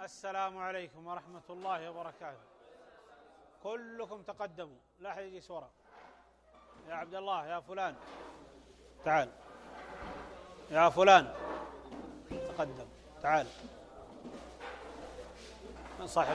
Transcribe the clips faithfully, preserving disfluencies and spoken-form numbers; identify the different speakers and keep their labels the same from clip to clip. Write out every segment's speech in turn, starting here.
Speaker 1: السلام عليكم ورحمة الله وبركاته. كلكم تقدموا، لا أحد يجلس وراء. يا عبد الله، يا فلان تعال، يا فلان تقدم تعال. من صاحب؟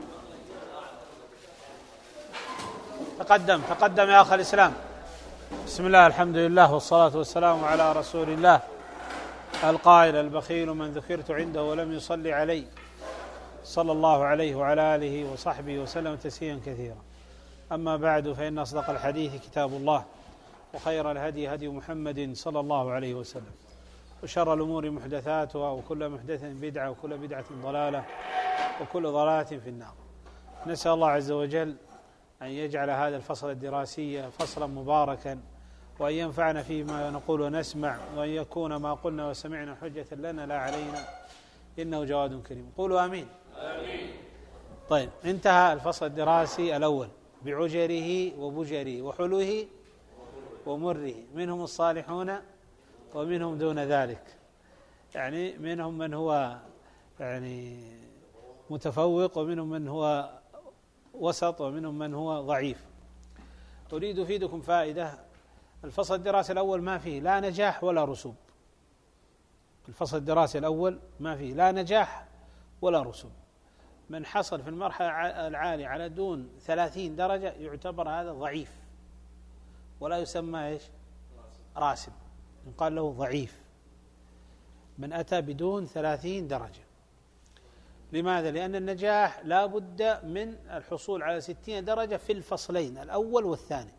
Speaker 1: تقدم تقدم يا أخ الإسلام. بسم الله، الحمد لله، والصلاة والسلام على رسول الله القائل: البخيل من ذكرت عنده ولم يصلي علي، صلى الله عليه وعلى آله وصحبه وسلم تسليما كثيرا. أما بعد، فإن أصدق الحديث كتاب الله، وخير الهدي هدي محمد صلى الله عليه وسلم، وشر الأمور محدثاتها، وكل محدثة بدعة، وكل بدعة ضلالة، وكل ضلالة في النار. نسأل الله عز وجل أن يجعل هذا الفصل الدراسي فصلا مباركا، وأن ينفعنا فيما نقول ونسمع، وأن يكون ما قلنا وسمعنا حجة لنا لا علينا، إنه جواد كريم. قولوا آمين. آمين. طيب، انتهى الفصل الدراسي الأول بعجره وبجره وحلوه ومره. منهم الصالحون ومنهم دون ذلك، يعني منهم من هو يعني متفوق، ومنهم من هو وسط، ومنهم من هو ضعيف. أريد أفيدكم فائدة. الفصل الدراسي الأول ما فيه لا نجاح ولا رسوب. الفصل الدراسي الأول ما فيه لا نجاح ولا رسوب. من حصل في المرحلة العالية على دون ثلاثين درجة يعتبر هذا ضعيف، ولا يسمى إيش؟ راسب. يقال له ضعيف من أتى بدون ثلاثين درجة. لماذا؟ لأن النجاح لا بد من الحصول على ستين درجة في الفصلين الأول والثاني.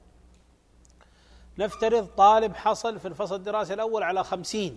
Speaker 1: نفترض طالب حصل في الفصل الدراسي الأول على خمسين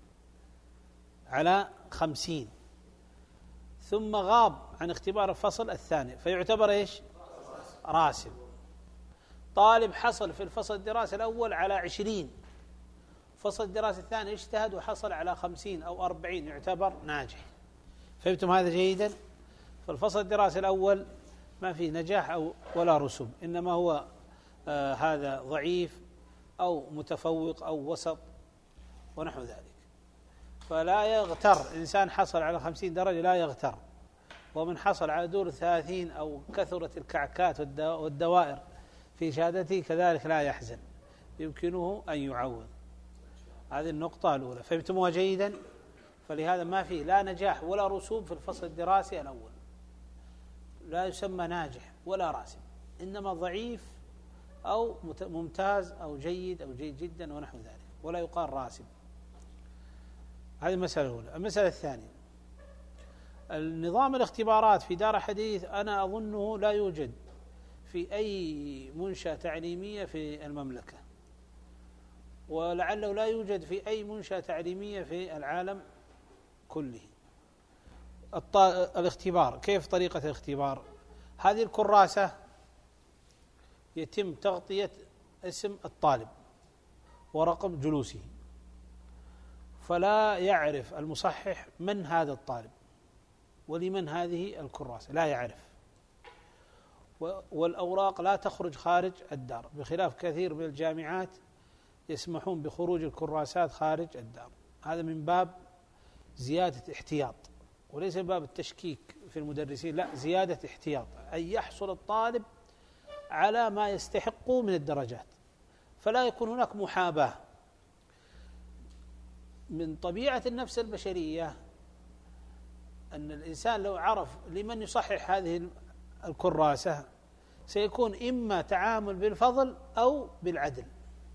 Speaker 1: على خمسين ثم غاب عن اختبار الفصل الثاني، فيعتبر إيش؟ راسب. طالب حصل في الفصل الدراسي الأول على عشرين، فصل الدراسي الثاني اجتهد وحصل على خمسين أو أربعين، يعتبر ناجح. فهمتم هذا جيدا؟ فالفصل الدراسي الأول ما فيه نجاح أو ولا رسوب، إنما هو آه هذا ضعيف أو متفوق أو وسط ونحو ذلك. فلا يغتر إنسان حصل على خمسين درجة، لا يغتر. ومن حصل على دور ثلاثين أو كثرت الكعكات والدوائر في شهادته كذلك لا يحزن، يمكنه أن يعوض. هذه النقطة الأولى. فهمتموها جيدا؟ فلهذا ما في لا نجاح ولا رسوب في الفصل الدراسي الأول. لا يسمى ناجح ولا راسب، إنما ضعيف أو ممتاز أو جيد أو جيد جدا ونحو ذلك، ولا يقال راسب. هذه المسألة الأولى. المسألة الثانية، النظام الاختبارات في دار حديث أنا أظنه لا يوجد في أي منشأة تعليمية في المملكة، ولعله لا يوجد في أي منشأة تعليمية في العالم كله. الاختبار كيف؟ طريقة الاختبار: هذه الكراسة يتم تغطية اسم الطالب ورقم جلوسه، فلا يعرف المصحح من هذا الطالب ولمن هذه الكراسة، لا يعرف. والأوراق لا تخرج خارج الدار، بخلاف كثير من الجامعات يسمحون بخروج الكراسات خارج الدار. هذا من باب زيادة احتياط، وليس من باب التشكيك في المدرسين، لا، زيادة احتياط، أن يحصل الطالب على ما يستحق من الدرجات، فلا يكون هناك محاباة. من طبيعة النفس البشرية أن الإنسان لو عرف لمن يصحح هذه الكراسة سيكون إما تعامل بالفضل أو بالعدل.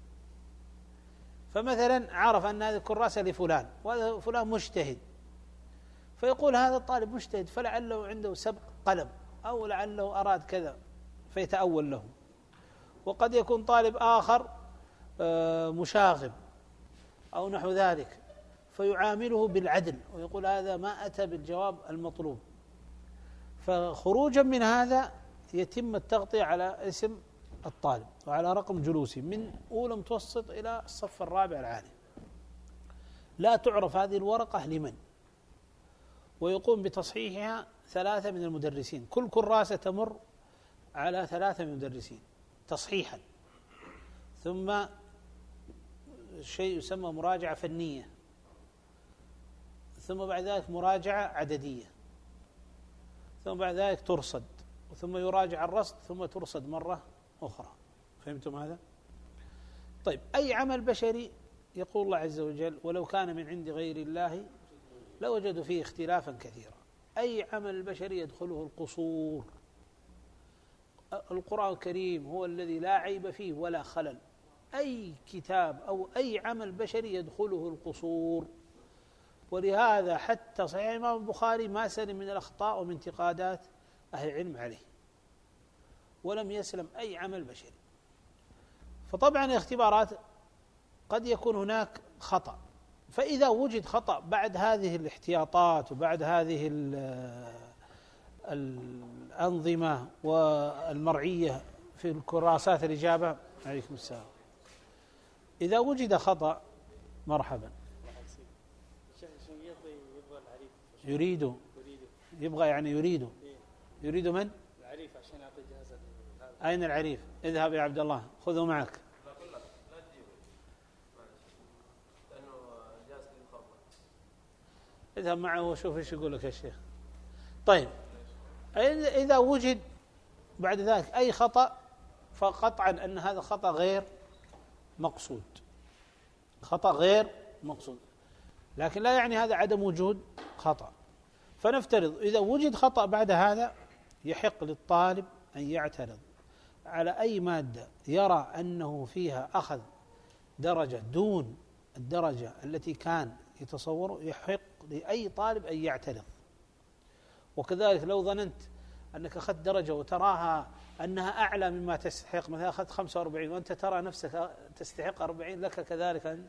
Speaker 1: فمثلا عرف أن هذه الكراسة لفلان، وهذا فلان مجتهد، فيقول هذا الطالب مجتهد، فلعله عنده سبق قلم، أو لعله أراد كذا، فيتأول له. وقد يكون طالب آخر مشاغب أو نحو ذلك، فيعامله بالعدل ويقول هذا ما أتى بالجواب المطلوب. فخروجا من هذا يتم التغطية على اسم الطالب وعلى رقم جلوسه من أولى متوسط إلى الصف الرابع العالي. لا تعرف هذه الورقة لمن، ويقوم بتصحيحها ثلاثة من المدرسين. كل كراسة تمر على ثلاثة من المدرسين تصحيحا، ثم شيء يسمى مراجعة فنية، ثم بعد ذلك مراجعة عددية. ثم بعد ذلك ترصد، ثم يراجع الرصد، ثم ترصد مرة أخرى. فهمتم هذا؟ طيب، أي عمل بشري يقول الله عز وجل ولو كان من عند غير الله لوجدوا فيه اختلافا كثيرا. أي عمل بشري يدخله القصور. القرآن الكريم هو الذي لا عيب فيه ولا خلل. أي كتاب أو أي عمل بشري يدخله القصور، ولهذا حتى صحيح الإمام البخاري ما سلم من الأخطاء ومن انتقادات أهل العلم عليه، ولم يسلم أي عمل بشري. فطبعا الاختبارات قد يكون هناك خطأ، فإذا وجد خطأ بعد هذه الاحتياطات وبعد هذه الأنظمة والمرعية في الكراسات الإجابة، عليكم السلام، إذا وجد خطأ مرحبا، يريد يبغى يعني يريد يريد من؟
Speaker 2: العريف عشان يعطي جهاز.
Speaker 1: أين العريف؟ اذهب يا عبد الله خذه معك. اذهب معه وشوف ايش يقول لك يا شيخ. طيب، إذا وجد بعد ذلك أي خطأ فقطعا أن هذا خطأ غير مقصود، خطأ غير مقصود، لكن لا يعني هذا عدم وجود خطأ. فنفترض إذا وجد خطأ بعد هذا يحق للطالب أن يعترض على أي مادة يرى أنه فيها أخذ درجة دون الدرجة التي كان يتصوره، يحق لأي طالب أن يعترض. وكذلك لو ظننت أنك أخذت درجة وتراها أنها أعلى مما تستحق، مثلا أخذت خمسة وأربعين وأنت ترى نفسك تستحق أربعين، لك كذلك أن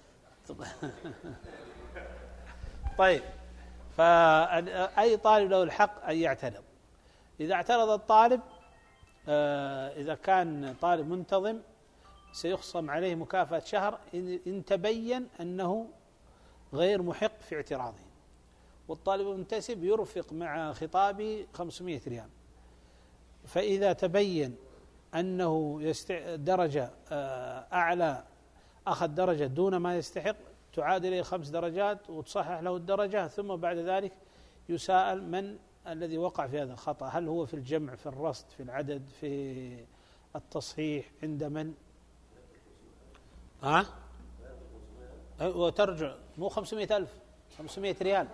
Speaker 1: طيب، فأي طالب له الحق أن يعترض. إذا اعترض الطالب، إذا كان طالب منتظم سيخصم عليه مكافأة شهر إن تبين أنه غير محق في اعتراضه، والطالب المنتسب يرفق مع خطابه خمسمائة ريال. فإذا تبين أنه يستع... درجة أعلى، أخذ درجة دون ما يستحق، تعاد إليه خمس درجات وتصحح له الدرجة، ثم بعد ذلك يساءل من الذي وقع في هذا الخطأ، هل هو في الجمع، في الرصد، في العدد، في التصحيح، عند من؟ ها؟ وترجع مو خمسمائة ألف، خمسمائة ريال.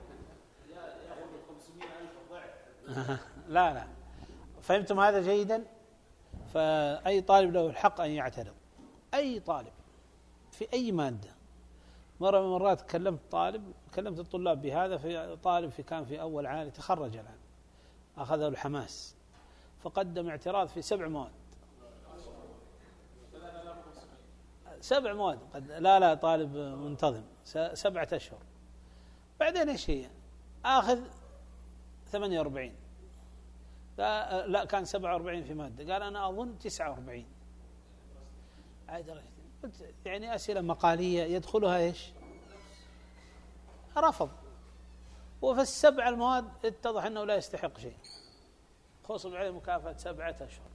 Speaker 1: لا لا، فهمتم هذا جيدا؟ فأي طالب له الحق أن يعترض، أي طالب في أي مادة. مرة من المرات كلمت طالب، كلمت الطلاب بهذا، في طالب في كان في أول عام تخرج الآن، أخذه الحماس فقدم اعتراض في سبع مواد، سبع مواد قد لا لا طالب منتظم سبعة أشهر. بعدين ايش هي؟ آخذ ثمانية وأربعين، لا لا كان سبعة وأربعين في مادة، قال أنا أظن تسعة وأربعين. قلت يعني أسئلة مقالية يدخلها ايش؟ رفض. وفي السبع المواد اتضح أنه لا يستحق شيء، خصم عليه مكافأة سبعة أشهر.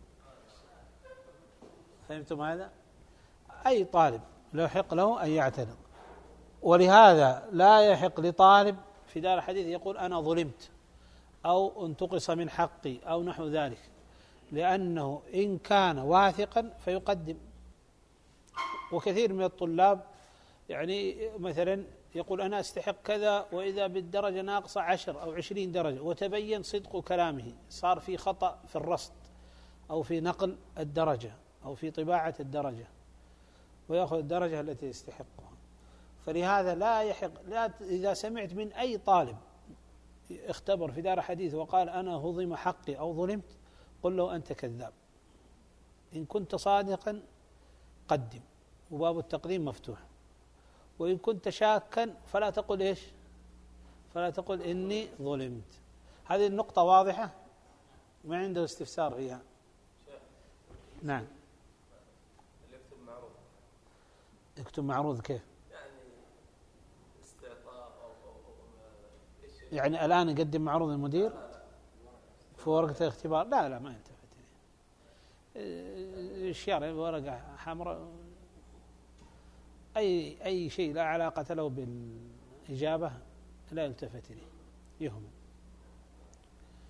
Speaker 1: فهمتم هذا؟ أي طالب لا يحق له أن يعترض، ولهذا لا يحق لطالب في دار الحديث يقول أنا ظلمت أو انتقص من حقي أو نحو ذلك، لأنه إن كان واثقا فيقدم. وكثير من الطلاب يعني مثلا يقول أنا أستحق كذا، وإذا بالدرجة ناقصة عشر أو عشرين درجة، وتبين صدق كلامه، صار في خطأ في الرصد أو في نقل الدرجة أو في طباعة الدرجة، ويأخذ الدرجة التي يستحقها. فلهذا لا يحق، لا إذا سمعت من أي طالب اختبر في دار حديث وقال أنا هضم حقي أو ظلمت، قل له أنت كذاب. إن كنت صادقا قدم، وباب التقديم مفتوح. وإن كنت شاكا فلا تقل إيش؟ فلا تقل إني ظلمت. هذه النقطة واضحة؟ ما عنده استفسار فيها؟ نعم.
Speaker 2: يكتب معروض.
Speaker 1: يكتب معروض كيف؟
Speaker 2: يعني استعطاء أو إيش؟
Speaker 1: يعني الآن يقدم معروض المدير في ورقة الاختبار؟ لا لا، ما يلتفت إليه. الشيارة ورقة حمراء، أي أي شيء لا علاقة له بالإجابة لا يلتفت إليه، يهمل.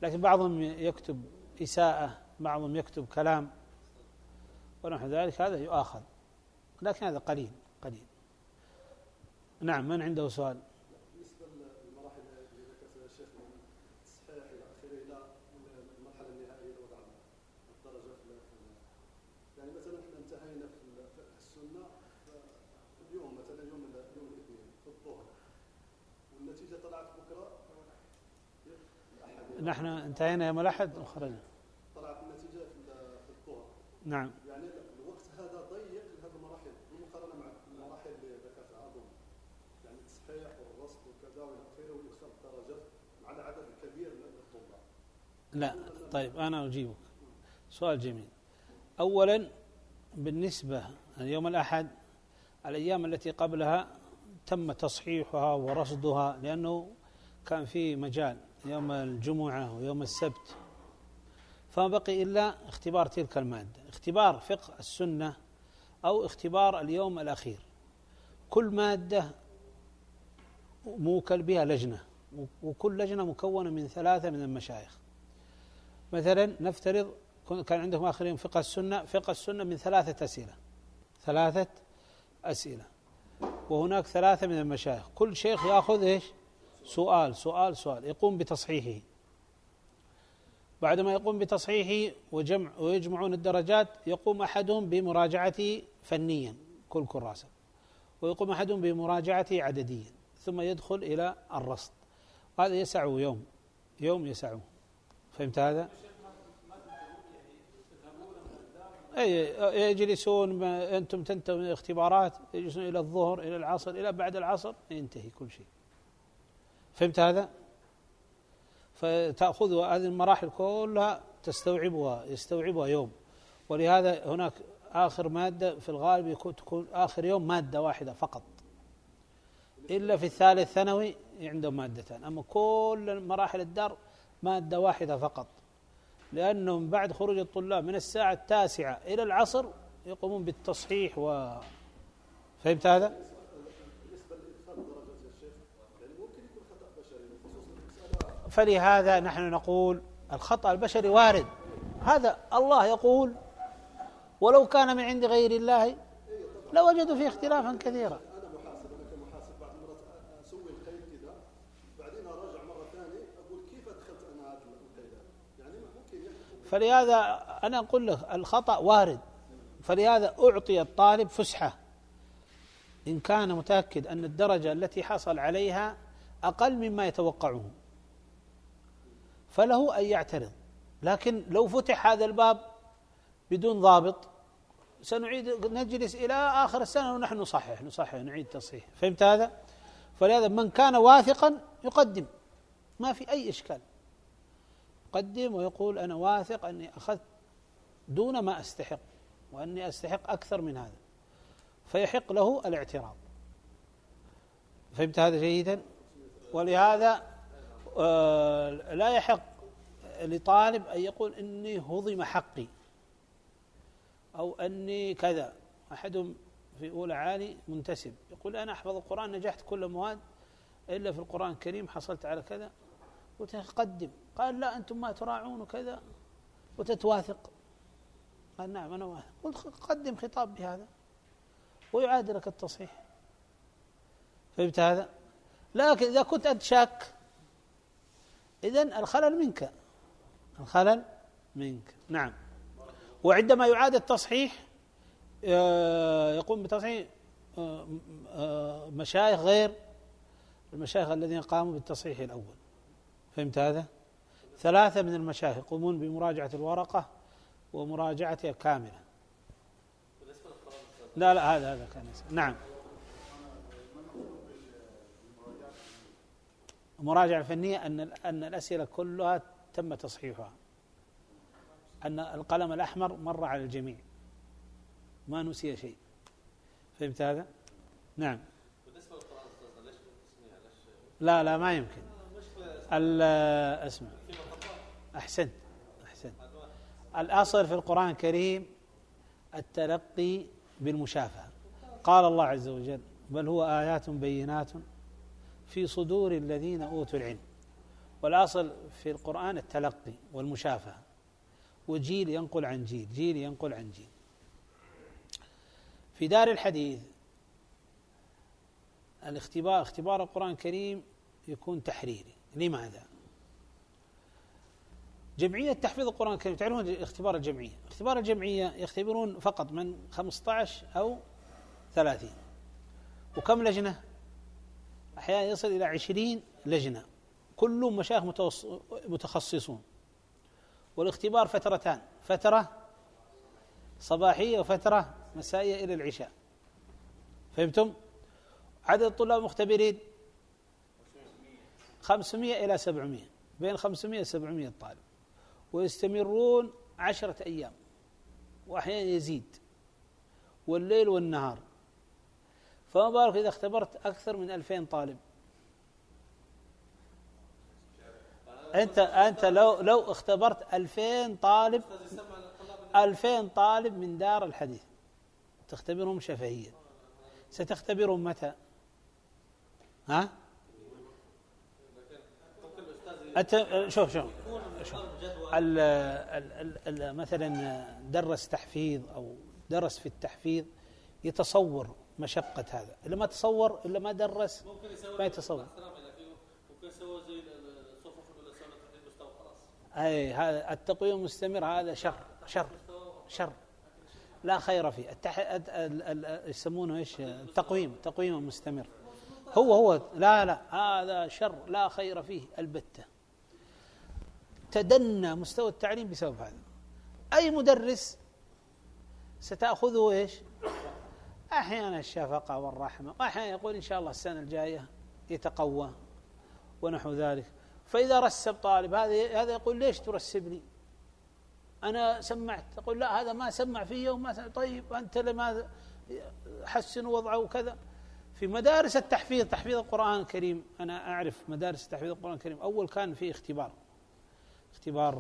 Speaker 1: لكن بعضهم يكتب إساءة، بعضهم يكتب كلام ونحو ذلك، هذا يؤاخذ، لكن هذا قليل قليل. نعم، من عنده سؤال؟
Speaker 3: بالنسبه للمراحل اللي ذكرتها الشيخ من التصحيح الى اخره الى المرحله النهائيه لوضع الدرجه في يعني مثلا احنا انتهينا في السنه اليوم، مثلا يوم يوم الاثنين في الظهر، والنتيجه طلعت بكره الاحد.
Speaker 1: نحن انتهينا يوم الاحد وخرجنا.
Speaker 3: طلعت النتيجه في الظهر.
Speaker 1: نعم.
Speaker 3: يعني الوقت هذا ضيق لهذه المراحل بالمقارنه مع المراحل اللي ذكرتها اظن. يعني التصحيح والرصد وكذا والى اخره ويوصل درجات مع العدد الكبير من الطلاب.
Speaker 1: لا، طيب أنا أجيبك. سؤال جميل. أولا بالنسبة ليوم الأحد، الأيام التي قبلها تم تصحيحها ورصدها، لأنه كان في مجال يوم الجمعة ويوم السبت، فما بقي إلا اختبار تلك المادة، اختبار فقه السنة أو اختبار اليوم الأخير. كل مادة موكل بها لجنة، وكل لجنة مكونة من ثلاثة من المشايخ. مثلا نفترض كان عندكم آخر يوم فقه السنة، فقه السنة من ثلاثة أسئلة ثلاثة أسئلة وهناك ثلاثة من المشايخ، كل شيخ يأخذ إيش؟ سؤال سؤال سؤال يقوم بتصحيحه. بعدما يقوم بتصحيحه وجمع ويجمعون الدرجات، يقوم أحدهم بمراجعته فنيا كل كراسة، ويقوم أحدهم بمراجعته عدديا، ثم يدخل إلى الرصد. هذا يسعه يوم يوم يسعه. فهمت هذا؟ أي يجلسون، أنتم تنتهوا من الاختبارات، يجلسون إلى الظهر إلى العصر إلى بعد العصر ينتهي كل شيء. فهمت هذا؟ فتأخذوا هذه المراحل كلها تستوعبها يستوعبها يوم. ولهذا هناك آخر مادة في الغالب يكون تكون آخر يوم مادة واحدة فقط، إلا في الثالث ثانوي عندهم مادتان، أما كل مراحل الدار مادة واحدة فقط، لأنهم بعد خروج الطلاب من الساعة التاسعة إلى العصر يقومون بالتصحيح. و فهمت هذا؟ فلهذا نحن نقول الخطأ البشري وارد، هذا الله يقول ولو كان من عند غير الله لوجدوا فيه اختلافا كثيرا.
Speaker 3: انا محاسب، انا كمحاسب بعض المرات اسوي القيد كذا، بعدين اراجع مره ثانيه اقول كيف ادخلت انا هذا القيد، يعني ممكن يحدث.
Speaker 1: فلهذا انا اقول لك الخطأ وارد، فلهذا اعطي الطالب فسحه ان كان متأكد ان الدرجة التي حصل عليها اقل مما يتوقعه، فله ان يعترض. لكن لو فتح هذا الباب بدون ضابط سنعيد، نجلس إلى آخر السنة ونحن نصحح نصحح نعيد تصحيح. فهمت هذا؟ فلهذا من كان واثقا يقدم، ما في أي إشكال، يقدم ويقول أنا واثق أني أخذت دون ما أستحق، وأني أستحق أكثر من هذا، فيحق له الاعتراض. فهمت هذا جيدا؟ ولهذا آه لا يحق لطالب أن يقول إني هضم حقي أو أني كذا. أحدهم في أولى عالي منتسب يقول أنا أحفظ القرآن، نجحت كل المواد إلا في القرآن الكريم حصلت على كذا، وتقدم. قال لا أنتم ما تراعون وكذا وتتواثق. قال نعم أنا واثق. قلت قدم خطاب بهذا ويعاد لك التصحيح. فهمت هذا؟ لكن إذا كنت أنت شاك إذن الخلل منك، الخلل منك. نعم. وعندما يعاد التصحيح يقوم بتصحيح مشايخ غير المشايخ الذين قاموا بالتصحيح الأول. فهمت هذا؟ ثلاثة من المشايخ يقومون بمراجعة الورقة ومراجعتها كاملة. لا لا هذا هذا كان يسأل. نعم. المراجعة الفنية أن أن الأسئلة كلها تم تصحيحها، أن القلم الأحمر مر على الجميع ما نسي شيء. فهمت هذا؟ نعم.
Speaker 2: بالنسبة للقرآن أستاذنا ليش التسمية؟ ليش؟
Speaker 1: لا لا ما يمكن. اسمع. أحسنت أحسنت. الأصل في القرآن الكريم التلقي بالمشافهة. قال الله عز وجل بل هو آيات بينات في صدور الذين أوتوا العلم. والأصل في القرآن التلقي والمشافهة، وجيل ينقل عن جيل، جيل ينقل عن جيل. في دار الحديث الاختبار اختبار القرآن الكريم يكون تحريري. لماذا؟ جمعية تحفيظ القرآن الكريم، تعرفون اختبار الجمعية، اختبار الجمعية يختبرون فقط من خمسة عشر أو ثلاثين، وكم لجنة؟ أحيانا يصل إلى عشرين لجنة، كلهم مشايخ متخصصون. والاختبار فترتان، فترة صباحية وفترة مسائية إلى العشاء. فهمتم؟ عدد الطلاب المختبرين خمسمائة إلى سبعمائة، بين خمسمائة وسبعمائة طالب، ويستمرون عشرة أيام، وأحيانا يزيد، والليل والنهار. فما بالك إذا اختبرت أكثر من ألفين طالب. أنت أنت لو لو اختبرت ألفين طالب، ألفين طالب من دار الحديث تختبرهم شفهيا، ستختبرهم متى؟ ها؟ أنت شوف شوف شوف ال ال ال مثلا درس تحفيظ أو درس في التحفيظ يتصور مشقة هذا، إلا ما تصور إلا ما درس ما يتصور.
Speaker 2: ممكن يسوي زي الصفوف ولا سنة المستوى خلاص.
Speaker 1: أي هذا التقويم المستمر هذا شر شر شر لا خير فيه. التح... يسمونه ايش؟ التقويم، التقويم المستمر هو هو لا لا هذا شر لا خير فيه البتة. تدنى مستوى التعليم بسبب هذا. أي مدرس ستأخذه ايش؟ أحيانا الشفقة والرحمة، وأحيانا يقول إن شاء الله السنة الجاية يتقوى ونحو ذلك. فإذا رسب طالب هذا هذا يقول ليش ترسبني؟ أنا سمعت. تقول لا هذا ما سمع فيه وما سمع. طيب أنت لماذا؟ حسن وضعه وكذا. في مدارس التحفيظ، تحفيظ القرآن الكريم، أنا أعرف مدارس تحفيظ القرآن الكريم أول كان في اختبار، اختبار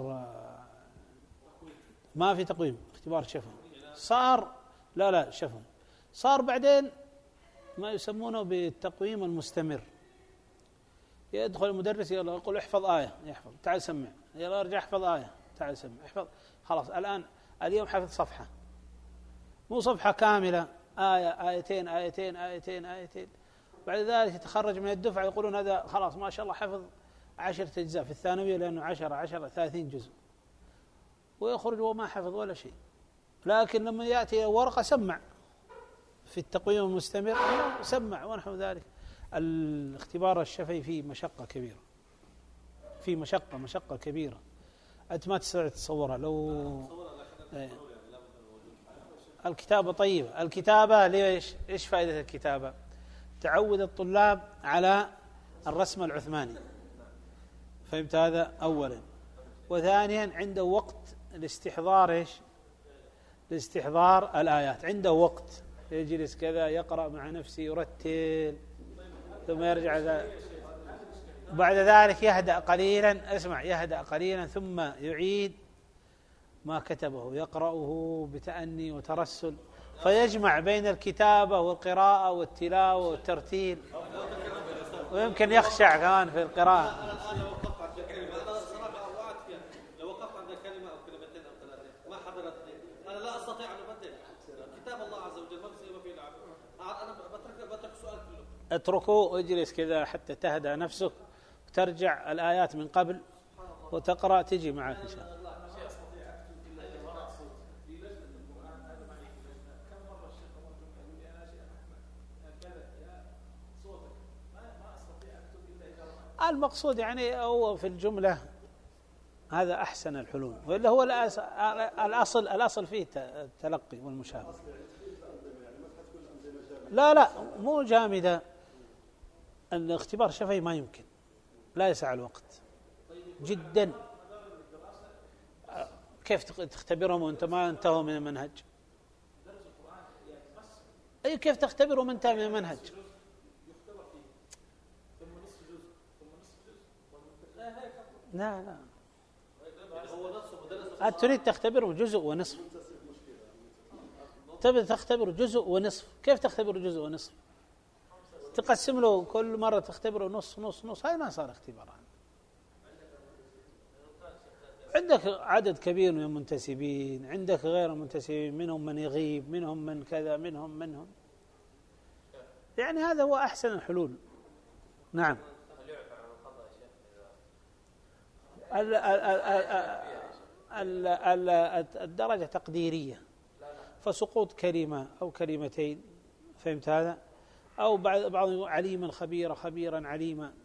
Speaker 1: ما في تقويم، اختبار شفوي. صار لا لا شفوي، صار بعدين ما يسمونه بالتقويم المستمر. يدخل المدرس يلا يقول احفظ آية، يحفظ، تعال سمع، يلا ارجع احفظ آية، تعال سمع، احفظ. خلاص الآن اليوم حفظ صفحة، مو صفحة كاملة، آية آيتين آيتين آيتين آيتين. بعد ذلك يتخرج من الدفعة يقولون هذا خلاص ما شاء الله حفظ عشرة أجزاء في الثانوية، لأنه عشرة عشرة ثلاثين جزء، ويخرج وما حفظ ولا شيء. لكن لما يأتي ورقة سمع في التقويم المستمر، سمع ونحو ذلك. الاختبار الشفهي فيه مشقة كبيرة، فيه مشقة مشقة كبيرة أنت ما تستطيع تتصورها. لو الكتابة طيبة، الكتابة ليش؟ إيش فائدة الكتابة؟ تعود الطلاب على الرسم العثماني. فهمت هذا أولا. وثانيا عنده وقت لاستحضار إيش؟ لاستحضار الآيات، عنده وقت يجلس كذا يقرأ مع نفسه يرتل، ثم يرجع ذلك. بعد ذلك يهدأ قليلا، اسمع، يهدأ قليلا ثم يعيد ما كتبه، يقرأه بتأني وترسل، فيجمع بين الكتابة والقراءة والتلاوة والترتيل، ويمكن يخشع كمان في القراءة.
Speaker 2: أنا وقفت عند كلمة، أنا صراحة وقعت فيها، لو وقفت عند كلمة أو كلمتين أو ثلاثة ما حضرتني، أنا لا أستطيع أن أبدل كتاب الله عز وجل، ما بصير فيه لعب. أنا بترك بترك السؤال كله.
Speaker 1: اتركه واجلس كذا حتى تهدأ نفسك، وترجع الآيات من قبل وتقرأ، تجي معك إن شاء الله. المقصود يعني هو في الجملة هذا أحسن الحلول، وإلا هو الأصل الأصل فيه التلقي والمشاهدة. لا لا مو جامدة، الاختبار الشفهي ما يمكن، لا يسع الوقت جدا. كيف تختبرهم وانت ما انتهوا من المنهج؟ أي كيف تختبرهم وانت من المنهج؟ لا لا أنت تريد تختبره جزء ونصف، تبي تختبره جزء ونصف، كيف تختبره جزء ونصف؟ تقسم له كل مرة تختبره نص نص نص، هاي ما صار اختبار. عندك عدد كبير من المنتسبين، عندك غير المنتسبين، منهم من يغيب، منهم من كذا، منهم منهم يعني هذا هو أحسن الحلول. نعم. الدرجة تقديرية، فسقوط كلمة أو كلمتين، فهمت هذا؟ أو بعض عليما خبيرا خبيرا عليما،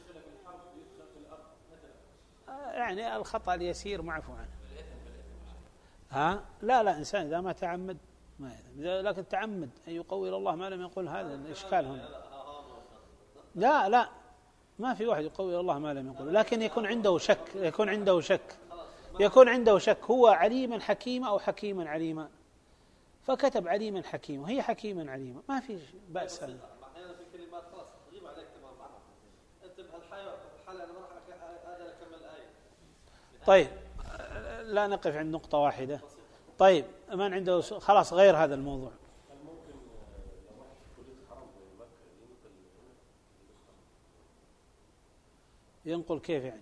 Speaker 1: يعني الخطأ اليسير معفو عنه. ها لا لا إنسان إذا ما تعمد ما يذنب، لكن تعمد أن يقول الله ما لم يقول، هذا الإشكال هنا. لا لا ما في واحد يقول الله ما لم يقول، لكن يكون عنده شك، يكون عنده شك يكون عنده شك هو عليما حكيما أو حكيما عليما، فكتب عليما حكيما، هي حكيما عليما، ما في بأس.
Speaker 2: أحيانا في كلمات خلاص تغيب عليك تمام معناها، أنت بهالحالة بهالحالة أنا ما راح هذا أكمل الآية.
Speaker 1: طيب لا نقف عند نقطة واحدة. طيب من عنده خلاص غير هذا الموضوع. ينقل كيف يعني؟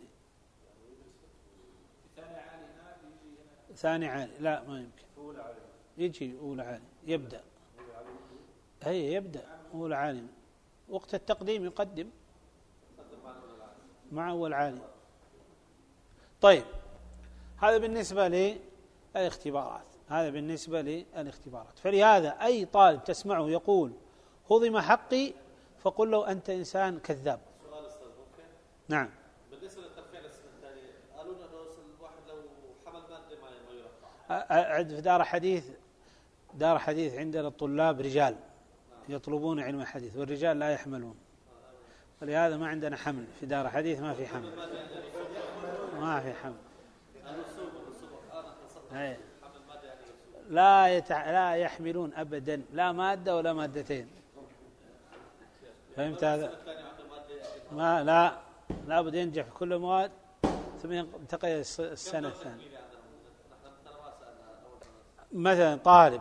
Speaker 1: ثاني عالي لا ما يمكن، يجي أولى عالي يبدأ، هي يبدأ أولى عالي، وقت التقديم يقدم مع أول عالي. طيب هذا بالنسبة للاختبارات، هذا بالنسبة للاختبارات. فلهذا أي طالب تسمعه يقول هضم حقي فقل له أنت إنسان كذاب.
Speaker 2: سؤال أستاذ ممكن؟
Speaker 1: نعم.
Speaker 2: بالنسبة للترفيع للسنة الثانية قالوا لنا الواحد لو حمل مادة ما يرفع.
Speaker 1: أعد في دار حديث، دار حديث عندنا الطلاب رجال يطلبون علم الحديث، والرجال لا يحملون، ولهذا ما عندنا حمل في دار حديث، ما في حمل، ما في حمل. لا يتع... لا يحملون أبدا، لا مادة ولا مادتين، فهمت هذا؟ ما لا لا بد ينجح في كل المواد ثم ينتقل السنة الثانية. مثلا طالب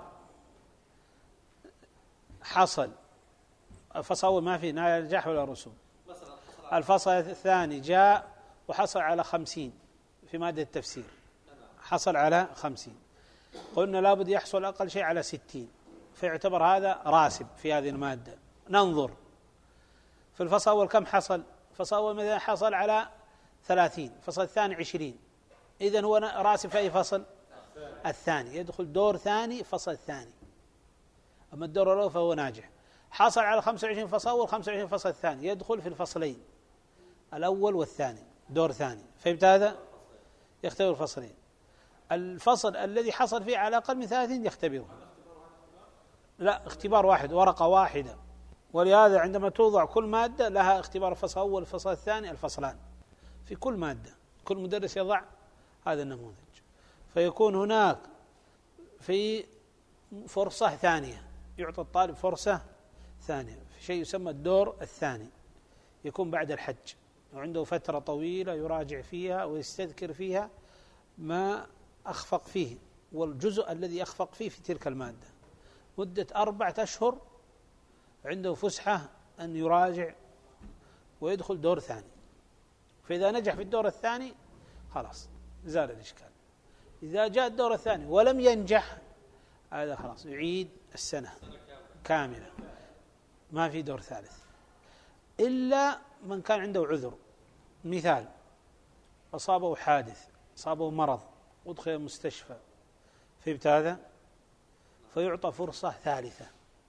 Speaker 1: حصل الفصل الأول ما في نجاح ولا رسوب، الفصل الثاني جاء وحصل على خمسين في مادة التفسير، حصل على خمسين، قلنا لابد يحصل أقل شيء على ستين، فيعتبر هذا راسب في هذه المادة. ننظر في الفصل الأول كم حصل، الفصل الأول مثلا حصل على ثلاثين، الفصل الثاني عشرين، إذن هو راسب في أي فصل؟ الثاني، يدخل دور ثاني فصل الثاني. أما الدور الأول فهو ناجح. حصل على خمسة وعشرين فصل أول، خمسة وعشرين فصل الثاني، يدخل في الفصلين الأول والثاني، دور ثاني، فهمت هذا؟ يختبر الفصلين. الفصل الذي حصل فيه على أقل من ثلاثين يختبره، لا اختبار واحد، ورقة واحدة. ولهذا عندما توضع كل مادة لها اختبار الفصل الأول والفصل الثاني، الفصلان في كل مادة، كل مدرس يضع هذا النموذج، فيكون هناك في فرصة ثانية، يعطى الطالب فرصة ثانية في شيء يسمى الدور الثاني، يكون بعد الحج، وعنده فترة طويلة يراجع فيها ويستذكر فيها ما أخفق فيه والجزء الذي أخفق فيه في تلك المادة، مدة أربعة أشهر عنده فسحة أن يراجع ويدخل دور ثاني. فإذا نجح في الدور الثاني خلاص زال الإشكال. إذا جاء الدور الثاني ولم ينجح هذا خلاص يعيد السنة كاملة، ما في دور ثالث إلا من كان عنده عذر. مثال أصابه حادث، أصابه مرض ودخل المستشفى، فهمت هذا؟ فيعطى فرصة ثالثة،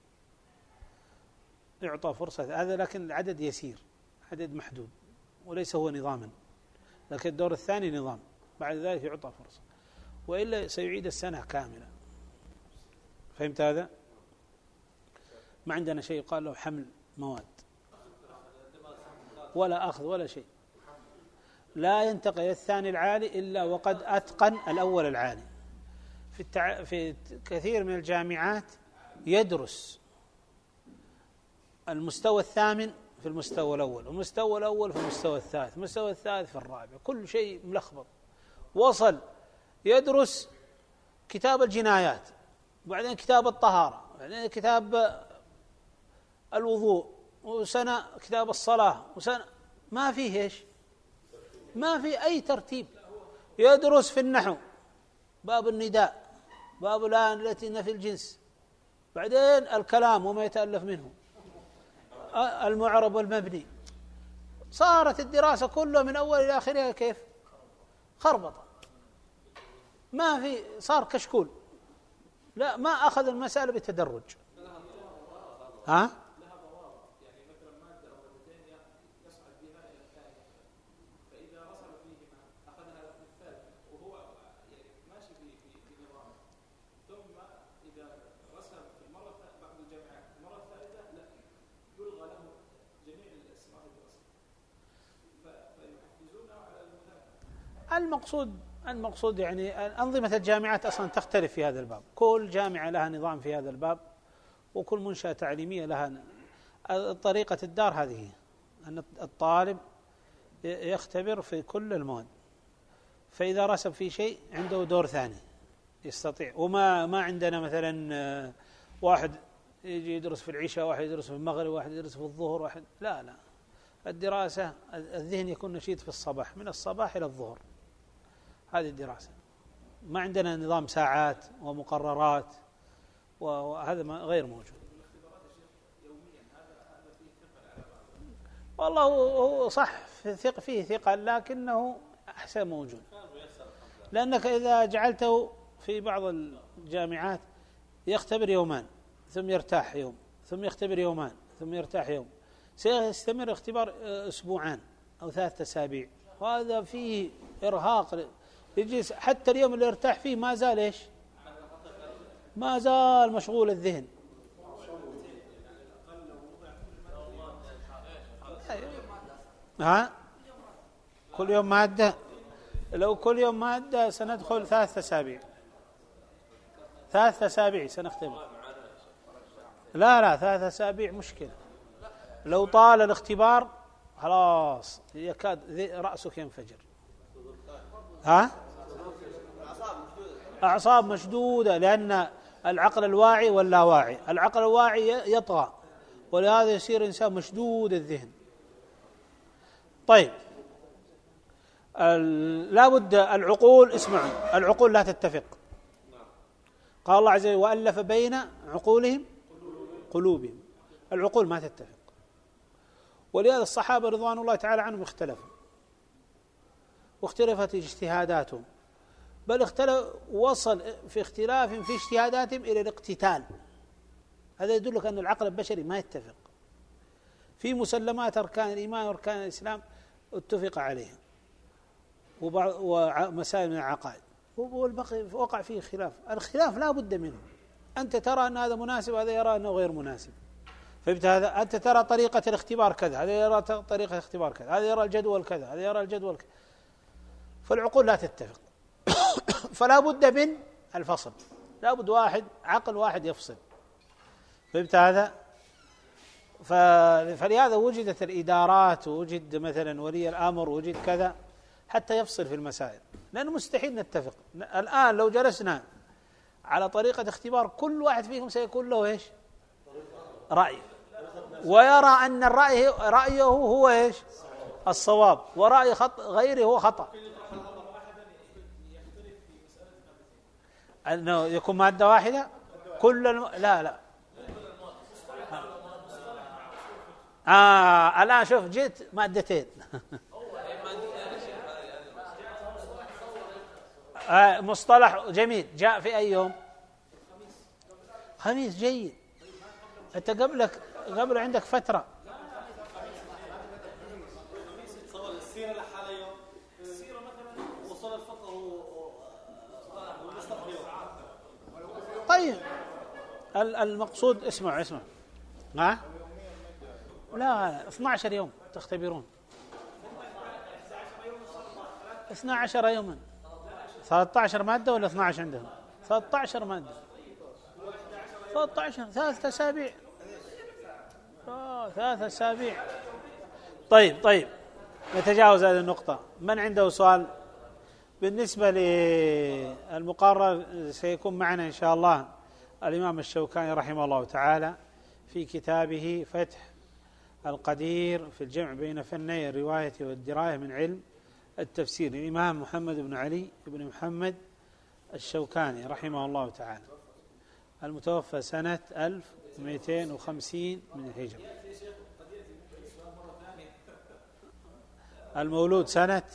Speaker 1: يعطى فرصة هذا، لكن العدد يسير، عدد محدود وليس هو نظاما، لكن الدور الثاني نظام، بعد ذلك يعطى فرصة، وإلا سيعيد السنة كاملة، فهمت هذا؟ ما عندنا شيء يقال له حمل مواد ولا أخذ ولا شيء. لا ينتقل الثاني العالي إلا وقد أتقن الأول العالي. في, التع... في كثير من الجامعات يدرس المستوى الثامن في المستوى الأول، والمستوى الأول في المستوى الثالث، المستوى الثالث في الرابع، كل شيء ملخبط. وصل يدرس كتاب الجنايات، وبعدين كتاب الطهارة، وبعدين كتاب الوضوء، وسنة كتاب الصلاة، وسنة ما فيه إيش؟ ما في أي ترتيب، يدرس في النحو باب النداء، باب الآن التي نفي الجنس، بعدين الكلام وما يتألف منه، المعرب والمبني. صارت الدراسة كلها من أول إلى آخرها كيف؟ خربطة، ما في، صار كشكول، لا ما أخذ المسألة بتدرج. ها؟ المقصود المقصود يعني أنظمة الجامعات أصلا تختلف في هذا الباب، كل جامعة لها نظام في هذا الباب، وكل منشأة تعليمية لها طريقة الدار. هذه أن الطالب يختبر في كل المواد، فإذا رسب في شيء عنده دور ثاني يستطيع. وما ما عندنا مثلا واحد يجي يدرس في العشاء، واحد يدرس في المغرب، واحد يدرس في الظهر، واحد لا لا الدراسة الذهن يكون نشيط في الصباح، من الصباح إلى الظهر، هذه الدراسة. ما عندنا نظام ساعات ومقررات، وهذا غير موجود. والله هو صح ثق فيه ثقل، لكنه أحسن موجود، لأنك إذا جعلته في بعض الجامعات يختبر يومان ثم يرتاح يوم، ثم يختبر يومان ثم يرتاح يوم، سيستمر اختبار أسبوعان أو ثلاثة أسابيع، وهذا فيه إرهاق. يجي حتى اليوم اللي يرتاح فيه ما زال إيش؟ ما زال مشغول الذهن. ها؟ كل يوم مادة؟ لو كل يوم مادة سندخل ثلاثة أسابيع، ثلاثة أسابيع سنختبر. لا لا ثلاثة أسابيع مشكلة، لو طال الاختبار خلاص يكاد رأسك ينفجر. ها؟ أعصاب مشدودة، لأن العقل الواعي واللاواعي، العقل الواعي يطغى، ولهذا يصير إنسان مشدود الذهن. طيب لا بد العقول، اسمعوا، العقول لا تتفق. قال الله عز وجل وألف بين عقولهم قلوبهم، العقول ما تتفق. ولهذا الصحابة رضوان الله تعالى عنهم اختلفوا، واختلفت اجتهاداتهم، بل اختلف وصل في اختلاف في اجتهاداتهم إلى الاقتتال. هذا يدلك أن العقل البشري ما يتفق في مسلمات أركان الإيمان وأركان الإسلام، اتفق عليها، ومسائل من العقائد، والبقي وقع فيه خلاف. الخلاف لا بد منه، أنت ترى أن هذا مناسب، هذا يرى أنه غير مناسب، فهمت هذا؟ أنت ترى طريقة الاختبار كذا، هذا يرى طريقة الاختبار كذا، هذا يرى الجدول كذا، هذا يرى الجدول كذا، فالعقول لا تتفق. فلا بد من الفصل، لا بد واحد عقل واحد يفصل، فهمت هذا؟ فلهذا وجدت الإدارات، ووجد مثلا ولي الأمر، ووجد كذا حتى يفصل في المسائل، لأنه مستحيل نتفق. الآن لو جلسنا على طريقة اختبار كل واحد فيهم سيكون له إيش؟ رأي، ويرى أن الرأي رأيه هو إيش؟ الصواب، ورأي خط غيره هو خطأ. أنه يكون مادة واحدة كل الم... لا لا آه الآن شوف جيت مادتين آه مصطلح جميل جاء في أي يوم؟ خميس. جيد، أنت قبلك قبل عندك فترة.
Speaker 2: السيرة لحالها يوم، السيرة مثلا وصل الفقه
Speaker 1: طيب المقصود اسمع اسمع ها لا اثني عشر يوم تختبرون، اثني عشر يوما، ثلاثة عشر مادة ولا اثني عشر عندهم؟ ثلاثة عشر مادة، ثلاثة عشر، ثلاثة أسابيع، آه ثلاثة أسابيع. طيب طيب نتجاوز هذه النقطة. من عنده سؤال؟ بالنسبة للمقرر سيكون معنا إن شاء الله الإمام الشوكاني رحمه الله تعالى في كتابه فتح القدير في الجمع بين فني الرواية والدراية من علم التفسير الإمام محمد بن علي بن محمد الشوكاني رحمه الله تعالى، المتوفى سنة ألف ومئتين وخمسين من الهجرة، المولود سنة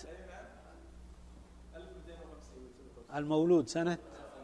Speaker 1: المولود سنة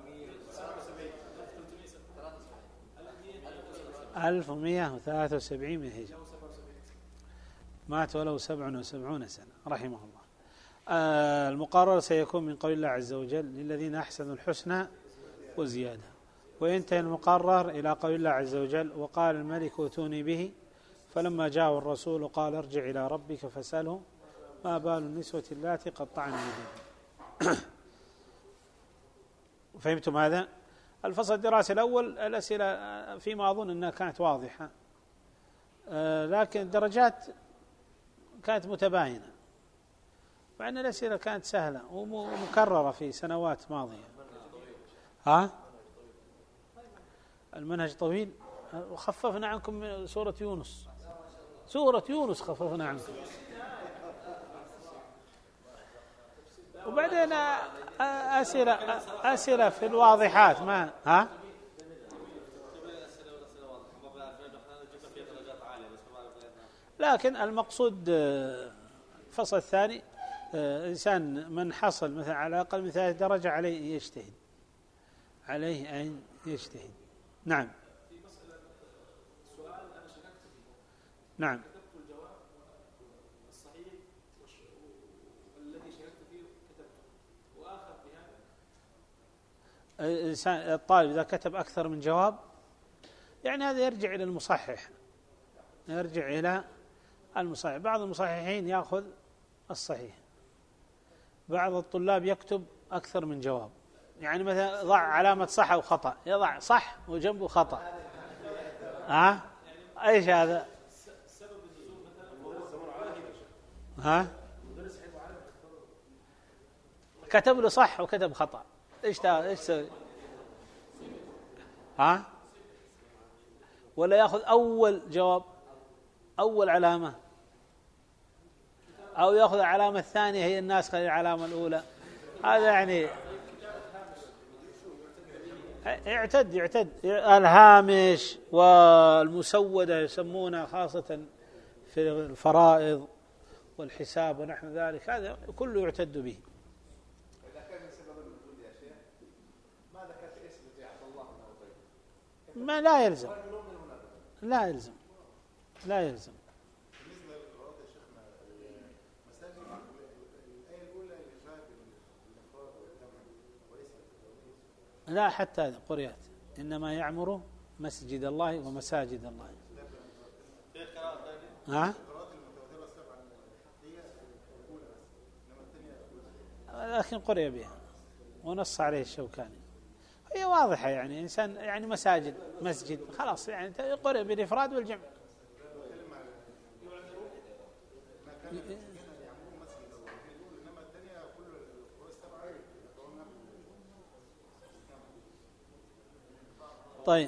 Speaker 1: ألف ومئة وثلاثة وسبعين من الهجرة، مات وله سبع وسبعون سنة رحمه الله. آه المقرر سيكون من قول الله عز وجل للذين أحسنوا الحسنى وزيادة، وينتهي المقرر إلى قول الله عز وجل وقال الملك ائتوني به فلما جاءه الرسول قال ارجع إلى ربك فاسأله ما بال النسوة اللاتي قطعن أيديهن. فهمتم هذا؟ الفصل الدراسي الأول الأسئلة فيما أظن أنها كانت واضحة، آه لكن الدرجات كانت متباينة، مع أن الأسئلة كانت سهلة ومكررة في سنوات ماضية. ها؟ المنهج طويل، وخففنا عنكم من سورة يونس، سورة يونس خففنا عنكم، وبعدين أسئلة أسئلة في الواضحات ما ها؟ لكن المقصود الفصل الثاني إنسان من حصل مثلا على أقل من ثلاث درجة عليه يجتهد، عليه أن يجتهد. نعم.
Speaker 4: في مسألة سؤال أنا شككت فيه.
Speaker 1: نعم.
Speaker 4: كتبت الجواب الصحيح والذي شككت فيه كتبته وآخر بهذا.
Speaker 1: الإنسان الطالب إذا كتب أكثر من جواب يعني هذا يرجع إلى المصحح، يرجع إلى المصحح. بعض المصححين يأخذ الصحيح، بعض الطلاب يكتب أكثر من جواب، يعني مثلا ضع علامة صح أو خطأ، يضع صح وجنبه خطأ. ها؟ أيش هذا؟ ها؟ كتب له صح وكتب خطأ، إيش إيش سوي؟ ها؟ ولا يأخذ أول جواب، أول علامة، أو يأخذ العلامة الثانية هي الناسخة للعلامة الأولى. هذا يعني يعتد يعتد الهامش والمسودة يسمونها خاصة في الفرائض والحساب ونحو ذلك، هذا كله يعتد به.
Speaker 5: إذا كان من سبب النزول يا شيخ ما ذكرت اسم عبد الله بن أبي؟
Speaker 1: ما لا يلزم، لا يلزم، لا يلزم.
Speaker 5: بالنسبة للقراءات يا شيخنا المساجد الآية الأولى الإخراج الأفراد والجمع وليس التدوين.
Speaker 1: لا حتى هذه قريات إنما يعمر مسجد الله ومساجد الله. ها؟ لكن قرئ بها ونص عليه الشوكاني، هي واضحة يعني إنسان يعني مساجد مسجد خلاص يعني قرئ بالإفراد والجمع. طيب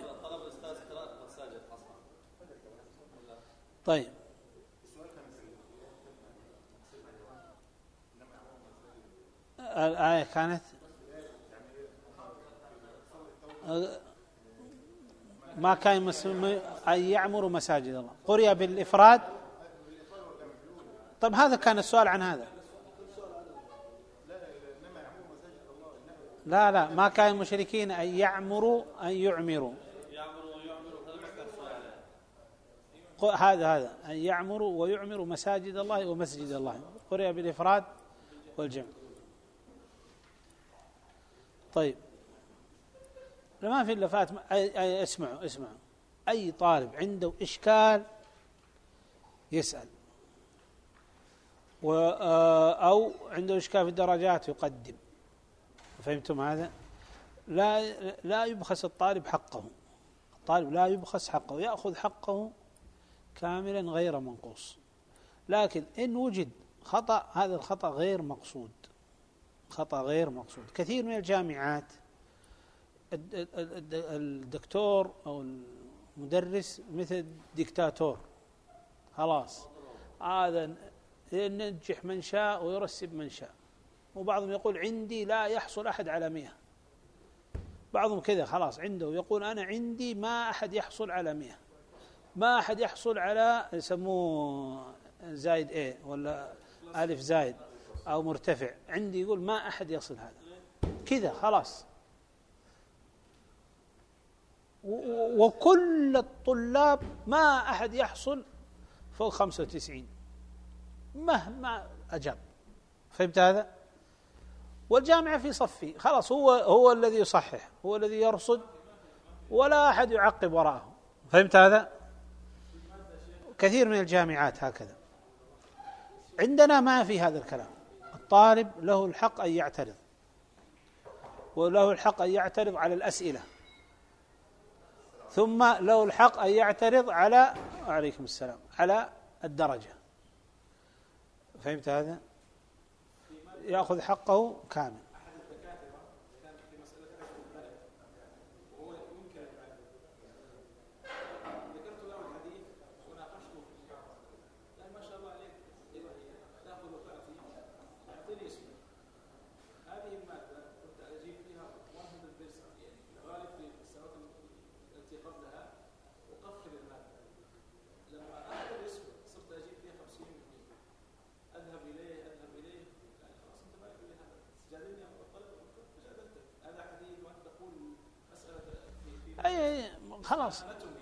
Speaker 1: طيب الآية كانت ما كان مسلم أن يعمر مساجد الله، قرئ بالإفراد. طيب هذا كان السؤال عن هذا. لا لا ما كان المشركين أن يعمروا أن يعمروا، هذا هذا أن يعمروا ويعمروا مساجد الله ومسجد الله، قرئ بالإفراد والجمع. طيب ما في إلا فات. أي أي اسمعوا اسمعوا أي طالب عنده إشكال يسأل، أو عنده إشكال في الدرجات يقدم. فهمتم هذا؟ لا لا يبخس الطالب حقه، الطالب لا يبخس حقه، يأخذ حقه كاملا غير منقوص. لكن إن وجد خطأ هذا الخطأ غير مقصود، خطأ غير مقصود. كثير من الجامعات الدكتور أو المدرس مثل ديكتاتور، خلاص هذا ينجح من شاء ويرسب من شاء. وبعضهم يقول عندي لا يحصل أحد على مئة، بعضهم كذا خلاص عنده يقول أنا عندي ما أحد يحصل على مئة، ما أحد يحصل على يسموه زايد ايه ولا ألف زايد أو مرتفع، عندي يقول ما أحد يصل هذا كذا خلاص. وكل الطلاب ما أحد يحصل فوق خمسة وتسعين مهما أجاب. فهمت هذا؟ والجامعة في صفي خلاص، هو هو الذي يصحح، هو الذي يرصد، ولا أحد يعقب وراءه. فهمت هذا؟ كثير من الجامعات هكذا. عندنا ما في هذا الكلام. الطالب له الحق أن يعترض، وله الحق أن يعترض على الأسئلة، ثم له الحق أن يعترض على وعليكم السلام على الدرجة. فهمت هذا؟ يأخذ حقه كامل. أي خلاص،